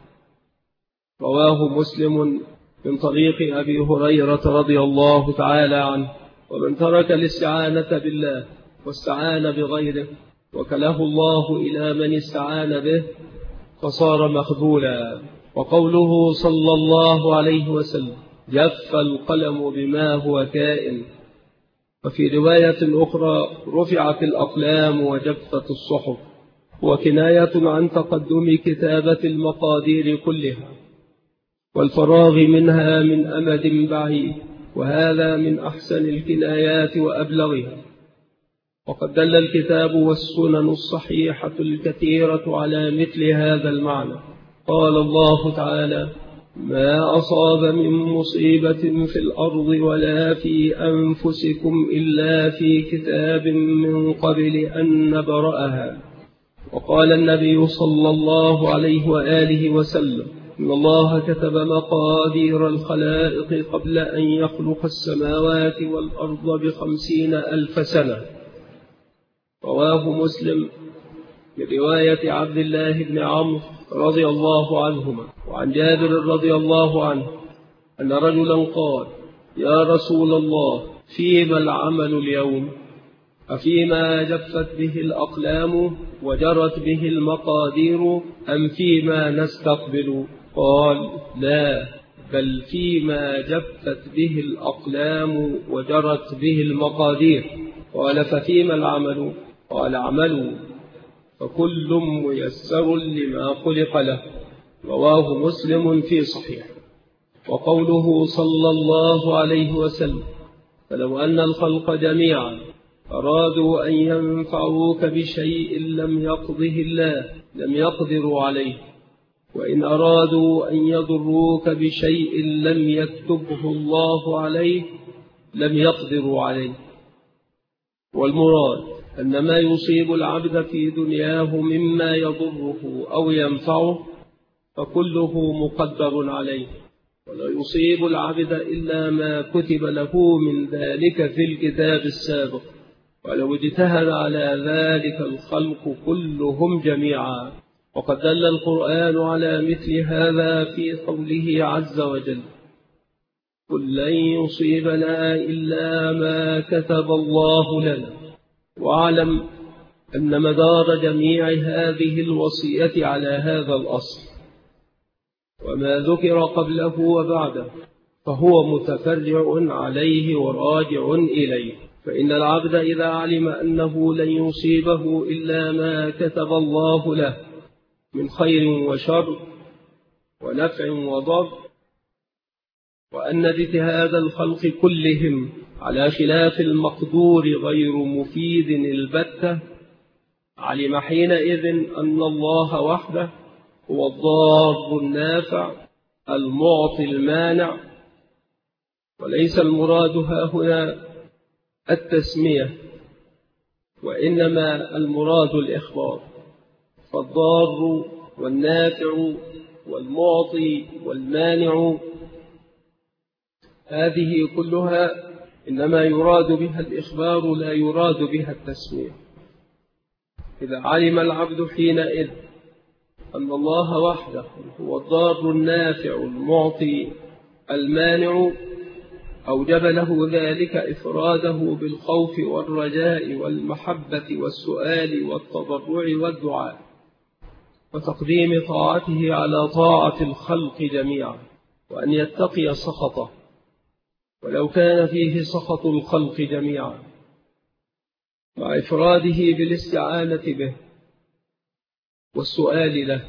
A: رواه مسلم من طريق أبي هريرة رضي الله تعالى عنه. ومن ترك الاستعانة بالله واستعان بغيره وكله الله إلى من استعان به فصار مخذولا. وقوله صلى الله عليه وسلم: جف القلم بما هو كائن. وفي رواية أخرى: رفعت الأقلام وجفت الصحف، وكناية عن تقدم كتابة المقادير كلها والفراغ منها من أمد بعيد، وهذا من أحسن الكنايات وأبلغها. وقد دل الكتاب والسنن الصحيحة الكثيرة على مثل هذا المعنى. قال الله تعالى: ما أصاب من مصيبة في الأرض ولا في أنفسكم إلا في كتاب من قبل أن نبرأها. وقال النبي صلى الله عليه وآله وسلم: إن الله كتب مقادير الخلائق قبل أن يخلق السماوات والأرض ب50,000 سنة. رواه مسلم من رواية عبد الله بن عمرو رضي الله عنهما وعن جابر رضي الله عنه أن رجلا قال: يا رسول الله، فيما العمل اليوم؟ أفيما جفت به الأقلام وجرت به المقادير أم فيما نستقبل؟ قال: لا، بل فيما جفت به الأقلام وجرت به المقادير. قال: ففيما العمل؟ قال: اعملوا فكل ميسر لما خلق له. رواه مسلم في صحيح. وقوله صلى الله عليه وسلم: فلو أن الخلق جميعا أرادوا أن ينفعوك بشيء لم يقضه الله لم يقدروا عليه، وإن أرادوا أن يضروك بشيء لم يكتبه الله عليه لم يقدروا عليه. والمراد أن ما يصيب العبد في دنياه مما يضره أو ينفعه فكله مقدر عليه، ولا يصيب العبد إلا ما كتب له من ذلك في الكتاب السابق، ولو اجتهد على ذلك الخلق كلهم جميعا. وقد دل القرآن على مثل هذا في قوله عز وجل: قل لن يصيبنا إلا ما كتب الله لنا. واعلم أن مدار جميع هذه الوصية على هذا الأصل، وما ذكر قبله وبعده فهو متفرع عليه وراجع إليه. فإن العبد إذا علم أنه لن يصيبه إلا ما كتب الله له من خير وشر ونفع وضر، وأن اجتهاد الخلق كلهم على خلاف المقدور غير مفيد البتة، علم حينئذ أن الله وحده هو الضار النافع المعطي المانع، وليس المراد هنا التسمية، وإنما المراد الإخبار. فالضار والنافع والمعطي والمانع هذه كلها إنما يراد بها الإخبار لا يراد بها التسمية. إذا علم العبد حينئذ أن الله وحده هو الضار النافع المعطي المانع، أوجب له ذلك إفراده بالخوف والرجاء والمحبة والسؤال والتضرع والدعاء، وتقديم طاعته على طاعة الخلق جميعا، وأن يتقي سخطه ولو كان فيه سخط الخلق جميعا، مع إفراده بالاستعانة به والسؤال له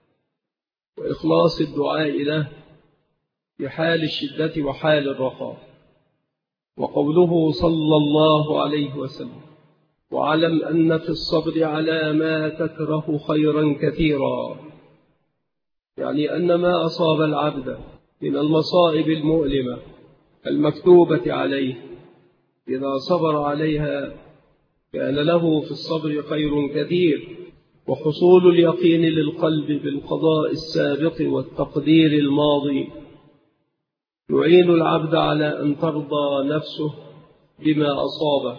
A: وإخلاص الدعاء له في حال الشدة وحال الرخاء. وقوله صلى الله عليه وسلم: واعلم أن في الصبر على ما تكره خيرا كثيرا، يعني أن ما أصاب العبد من المصائب المؤلمة المكتوبة عليه إذا صبر عليها كان له في الصبر خير كثير، وحصول اليقين للقلب بالقضاء السابق والتقدير الماضي يعين العبد على أن ترضى نفسه بما أصابه.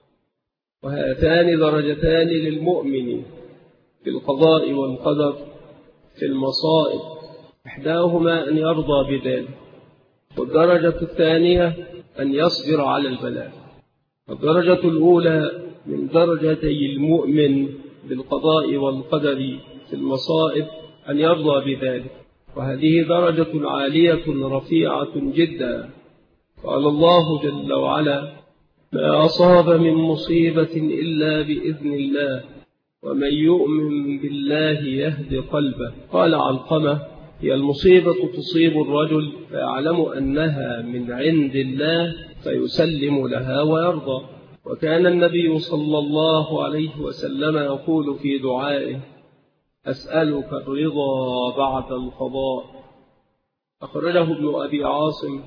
A: وهاتان درجتان للمؤمن في القضاء والقدر في المصائب، إحداهما أن يرضى بذلك، والدرجة الثانية أن يصبر على البلاء. الدرجة الأولى من درجتي المؤمن بالقضاء والقدر في المصائب أن يرضى بذلك، وهذه درجة عالية رفيعة جدا. قال الله جل وعلا: ما أصاب من مصيبة إلا بإذن الله ومن يؤمن بالله يهد قلبه. قال علقمة: هي المصيبة تصيب الرجل فيعلم أنها من عند الله فيسلم لها ويرضى. وكان النبي صلى الله عليه وسلم يقول في دعائه: أسألك الرضا بعد القضاء. أخرجه ابن أبي عاصم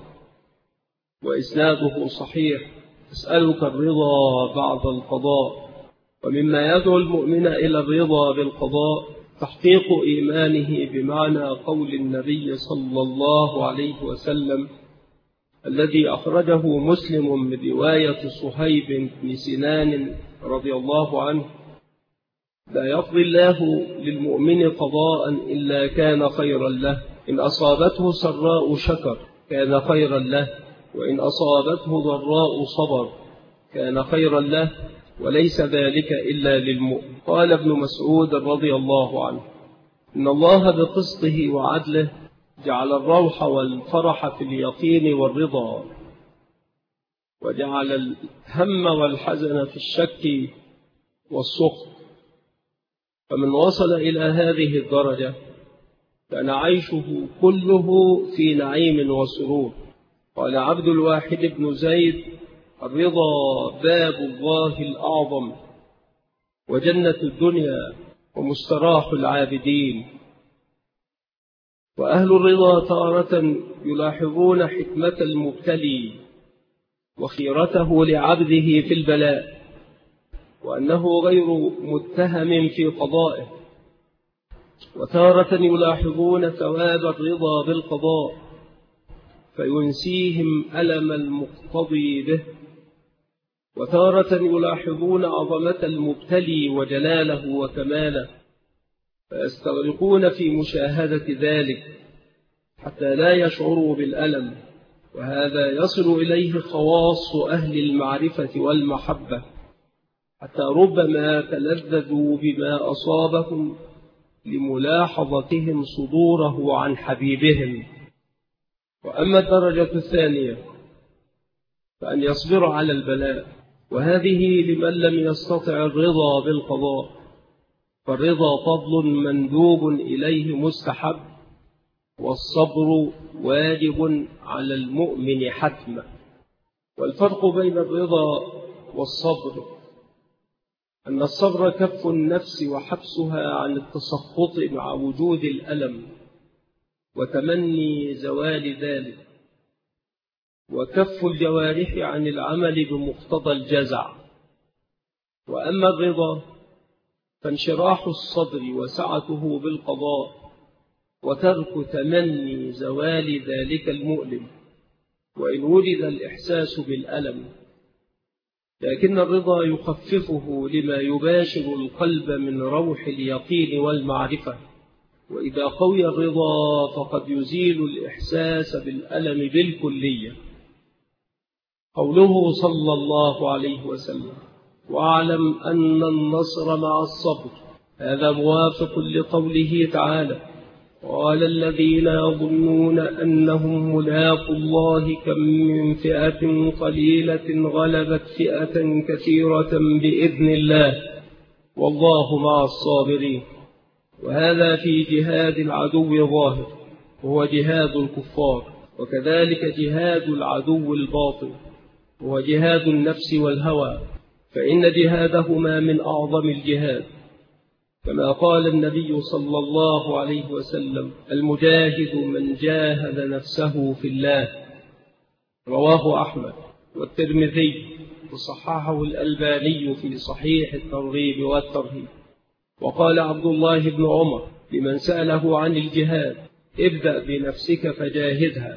A: وإسناده صحيح. أسألك الرضا بعد القضاء. ومما يدعو المؤمن إلى الرضا بالقضاء تحقيق إيمانه بمعنى قول النبي صلى الله عليه وسلم الذي أخرجه مسلم من رواية صهيب بن سنان رضي الله عنه: لا يقضي الله للمؤمن قضاء إلا كان خيرا له، إن أصابته سراء شكر كان خيرا له، وإن أصابته ضراء صبر كان خيرا له، وليس ذلك إلا للمؤمن. قال ابن مسعود رضي الله عنه: إن الله بقسطه وعدله جعل الروح والفرح في اليقين والرضا، وجعل الهم والحزن في الشك والسخط. فمن وصل إلى هذه الدرجة كان عيشه كله في نعيم وسرور. قال عبد الواحد بن زيد: الرضا باب الله الأعظم وجنة الدنيا ومستراح العابدين. وأهل الرضا تارة يلاحظون حكمة المبتلي وخيرته لعبده في البلاء، وأنه غير متهم في قضائه، وتارة يلاحظون ثواب الرضا بالقضاء فينسيهم ألم المقتضي به، وتارة يلاحظون عظمة المبتلي وجلاله وكماله فيستغرقون في مشاهدة ذلك حتى لا يشعروا بالألم. وهذا يصل إليه خواص أهل المعرفة والمحبة، حتى ربما تلذذوا بما أصابهم لملاحظتهم صدوره عن حبيبهم. وأما الدرجة الثانية فأن يصبر على البلاء، وهذه لمن لم يستطع الرضا بالقضاء، فالرضا فضل مندوب إليه مستحب، والصبر واجب على المؤمن حتما. والفرق بين الرضا والصبر أن الصبر كف النفس وحبسها عن التسخط مع وجود الألم وتمني زوال ذلك، وكف الجوارح عن العمل بمقتضى الجزع. وأما الرضا فانشراح الصدر وسعته بالقضاء وترك تمني زوال ذلك المؤلم وإن وجد الإحساس بالألم، لكن الرضا يخففه لما يباشر القلب من روح اليقين والمعرفة وإذا قوي الرضا فقد يزيل الإحساس بالألم بالكلية. قوله صلى الله عليه وسلم: واعلم أن النصر مع الصبر، هذا موافق لقوله تعالى: قال الذين يظنون أنهم ملاقو الله كم من فئة قليلة غلبت فئة كثيرة بإذن الله والله مع الصابرين. وهذا في جهاد العدو ظاهر، وهو جهاد الكفار، وكذلك جهاد العدو الباطن، وهو جهاد النفس والهوى، فإن جهادهما من أعظم الجهاد، كما قال النبي صلى الله عليه وسلم: المجاهد من جاهد نفسه في الله. رواه أحمد والترمذي وصححه الألباني في صحيح الترغيب والترهيب. وقال عبد الله بن عمر لمن سأله عن الجهاد: ابدأ بنفسك فجاهدها،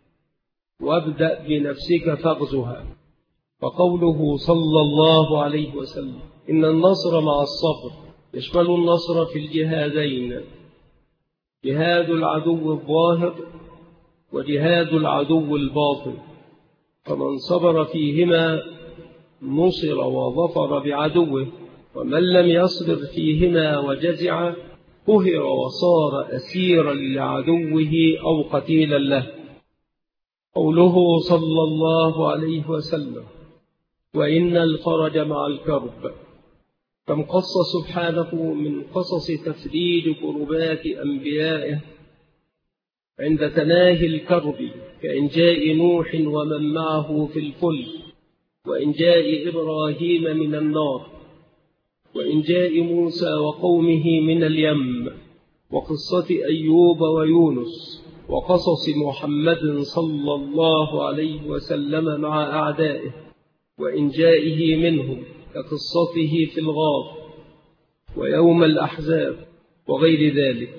A: وابدأ بنفسك فاغزها. فقوله صلى الله عليه وسلم: إن النصر مع الصبر يشمل النصر في الجهادين، جهاد العدو الظاهر وجهاد العدو الباطن، فمن صبر فيهما نصر وظفر بعدوه، ومن لم يصبر فيهما وجزع قهر وصار أسيرا لعدوه أو قتيلا له. قوله صلى الله عليه وسلم: وإن الفرج مع الكرب، كم قص سبحانه من قصص تفريج كربات أنبيائه عند تناهي الكرب، كإنجاء نوح ومن معه في الفلك، وإنجاء إبراهيم من النار، وإنجاء موسى وقومه من اليم، وقصة أيوب ويونس، وقصص محمد صلى الله عليه وسلم مع أعدائه وإنجائه منهم، كقصته في الغار ويوم الأحزاب وغير ذلك.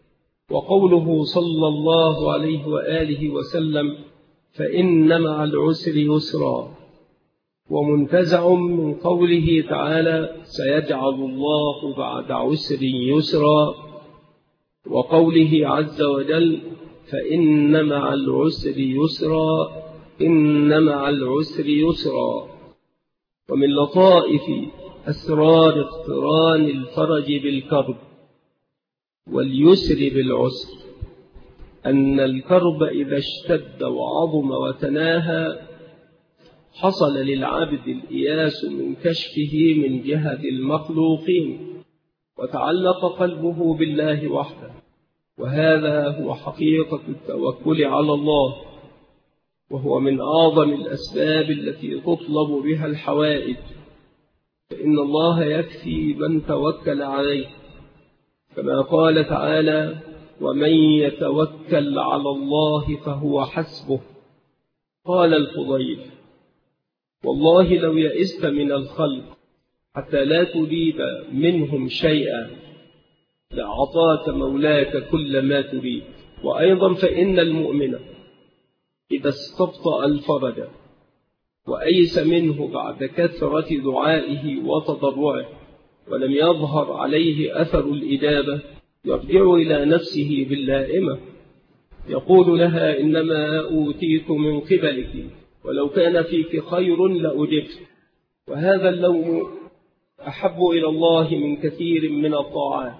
A: وقوله صلى الله عليه وآله وسلم: فإن مع العسر يسرا، ومنتزع من قوله تعالى: سيجعل الله بعد عسر يسرا، وقوله عز وجل: فإن مع العسر يسرا، إن مع العسر يسرا. ومن لطائف أسرار اقتران الفرج بالكرب واليسر بالعسر أن الكرب إذا اشتد وعظم وتناهى حصل للعبد الإياس من كشفه من جهة المخلوقين، وتعلق قلبه بالله وحده، وهذا هو حقيقة التوكل على الله، وهو من أعظم الأسباب التي تطلب بها الحوائج، فإن الله يكفي من توكل عليه، كما قال تعالى: ومن يتوكل على الله فهو حسبه. قال الفضيل: والله لو يئست من الخلق حتى لا تريد منهم شيئا لأعطاك مولاك كل ما تريد. وأيضا فإن المؤمن إذا استبطأ الفرج وأيس منه بعد كثرة دعائه وتضرعه ولم يظهر عليه أثر الإجابة يرجع إلى نفسه باللائمة، يقول لها: إنما أوتيت من قبلك، ولو كان فيك خير لأجبت. وهذا اللوم أحب إلى الله من كثير من الطاعات،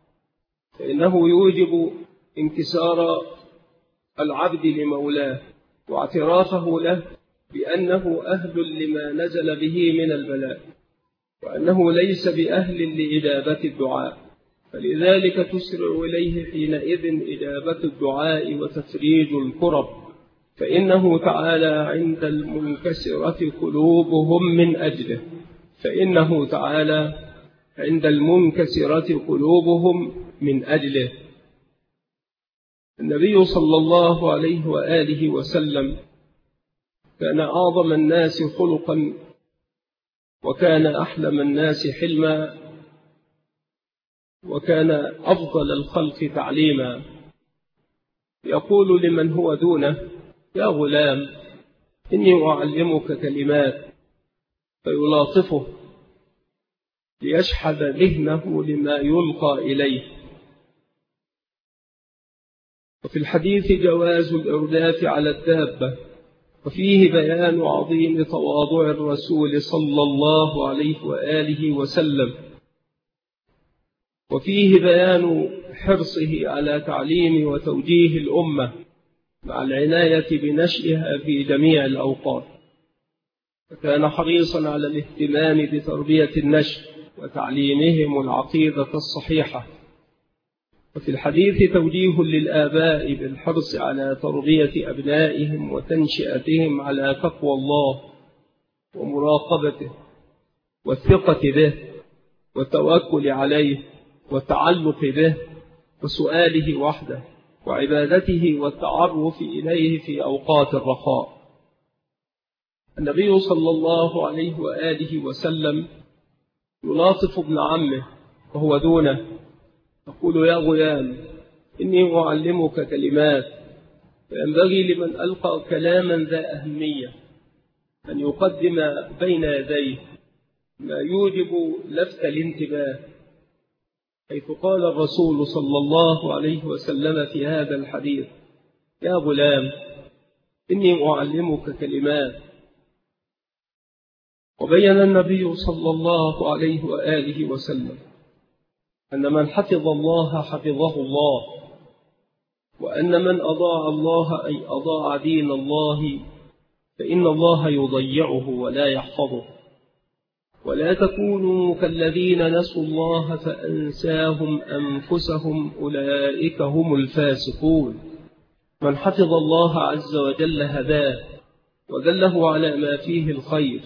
A: فإنه يوجب انكسار العبد لمولاه واعترافه له بأنه أهل لما نزل به من البلاء، وأنه ليس بأهل لإجابة الدعاء، فلذلك تسرع إليه حينئذ إجابة الدعاء وتفريج الكرب، فإنه تعالى عند المنكسرة قلوبهم من أجله، فإنه تعالى عند المنكسرة قلوبهم من أجله. النبي صلى الله عليه وآله وسلم كان أعظم الناس خلقا، وكان أحلم الناس حلما، وكان أفضل الخلق تعليما. يقول لمن هو دونه: يا غلام إني أعلمك كلمات، فيلاطفه ليشحذ ذهنه لما يلقى إليه. وفي الحديث جواز الإرداف على الدابة، وفيه بيان عظيم تواضع الرسول صلى الله عليه وآله وسلم، وفيه بيان حرصه على تعليم وتوجيه الأمة مع العناية بنشئها في جميع الأوقات، فكان حريصا على الاهتمام بتربية النشء وتعليمهم العقيدة الصحيحة. وفي الحديث توجيه للآباء بالحرص على تربية أبنائهم وتنشئتهم على تقوى الله ومراقبته والثقة به والتوكل عليه والتعلق به وسؤاله وحده وعبادته والتعرف إليه في أوقات الرخاء. النبي صلى الله عليه وآله وسلم يلاطف ابن عمه وهو دونه، يقول: يا غلام، إني أعلمك كلمات، فينبغي لمن ألقى كلاما ذا أهمية أن يقدم بين يديه ما يوجب لفت الانتباه، حيث قال الرسول صلى الله عليه وسلم في هذا الحديث: يا غلام، إني أعلمك كلمات. وبين النبي صلى الله عليه وآله وسلم أن من حفظ الله حفظه الله، وأن من أضاع الله أي أضاع دين الله فإن الله يضيعه ولا يحفظه. ولا تكونوا كالذين نسوا الله فأنساهم أنفسهم أولئك هم الفاسقون. من حفظ الله عز وجل هداه ودله على ما فيه الخير.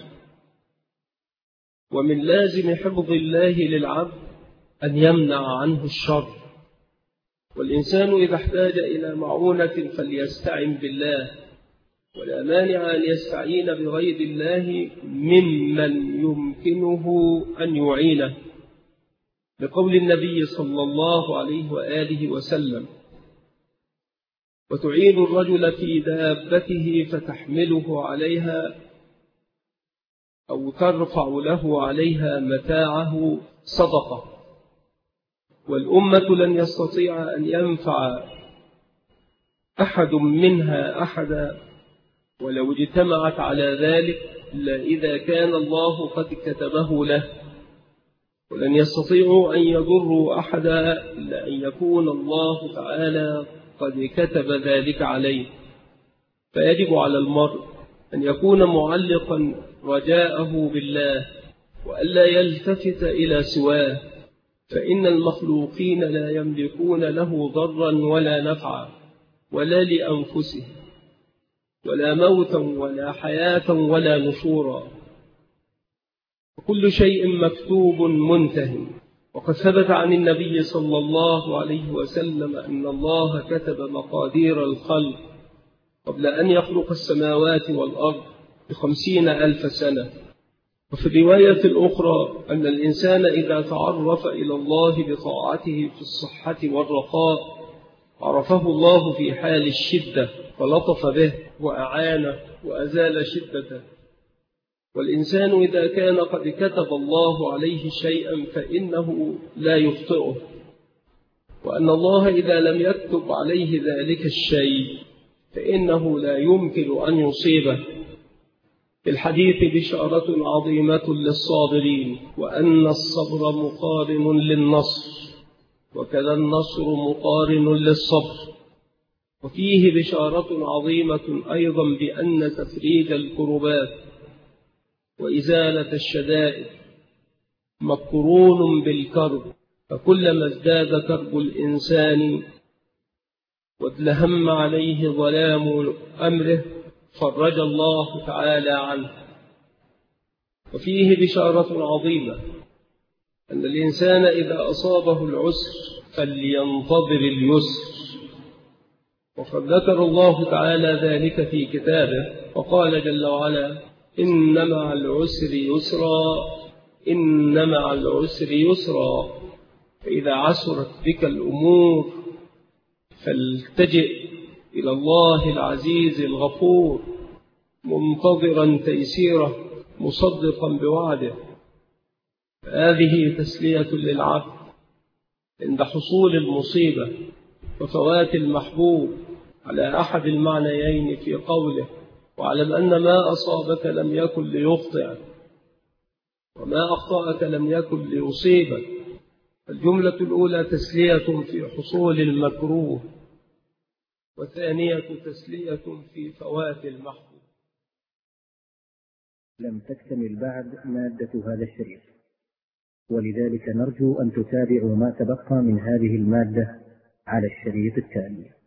A: ومن لازم حفظ الله للعبد أن يمنع عنه الشر، والإنسان إذا احتاج إلى معونة فليستعن بالله، ولا مانع أن يستعين بغير الله ممن يمكنه أن يعينه، بقول النبي صلى الله عليه وآله وسلم: وتعين الرجل في دابته فتحمله عليها أو ترفع له عليها متاعه صدقة. والأمة لن يستطيع أن ينفع أحد منها أحدا ولو اجتمعت على ذلك إلا إذا كان الله قد كتبه له، ولن يستطيعوا أن يضروا أحدا إلا أن يكون الله تعالى قد كتب ذلك عليه. فيجب على المرء أن يكون معلقا رجاءه بالله وألا يلتفت إلى سواه، فإن المخلوقين لا يملكون له ضرا ولا نفعا ولا لأنفسهم، ولا موتا ولا حياة ولا نشورا، وكل شيء مكتوب منتهٍ. وقد ثبت عن النبي صلى الله عليه وسلم أن الله كتب مقادير الخلق قبل أن يخلق السماوات والأرض ب50,000 سنة. وفي الرواية الأخرى أن الإنسان إذا تعرف إلى الله بطاعته في الصحة والرخاء عرفه الله في حال الشدة فلطف به وأعانه وأزال شدته. والإنسان إذا كان قد كتب الله عليه شيئا فإنه لا يخطئه، وأن الله إذا لم يكتب عليه ذلك الشيء فإنه لا يمكن أن يصيبه. في الحديث بشارة عظيمة للصابرين، وأن الصبر مقارن للنصر، وكذا النصر مقارن للصبر. وفيه بشارة عظيمة أيضا بأن تفريج الكربات وإزالة الشدائد مقرون بالكرب، فكلما ازداد كرب الإنسان وادلهم عليه ظلام أمره فرج الله تعالى عنه. وفيه بشارة عظيمة أن الإنسان إذا أصابه العسر فلينتظر اليسر، وقد ذكر الله تعالى ذلك في كتابه، وقال جل وعلا: إن مع العسر يسرا، إن مع العسر يسرا، فإذا عسرت بك الأمور فالتجئ إلى الله العزيز الغفور منتظرا تيسيره مصدقا بوعده. هذه تسلية للعبد عند حصول المصيبة، وفوات المحبوب على أحد المعنيين في قوله واعلم أن ما أصابك لم يكن ليخطئك وما أخطأك لم يكن ليصيبك. الجملة الأولى تسلية في حصول المكروه، والثانية تسلية في فوات المحبوب.
B: لم تكتمل بعد مادة هذا الشريط، ولذلك نرجو أن تتابعوا ما تبقى من هذه المادة على الشريط التالي.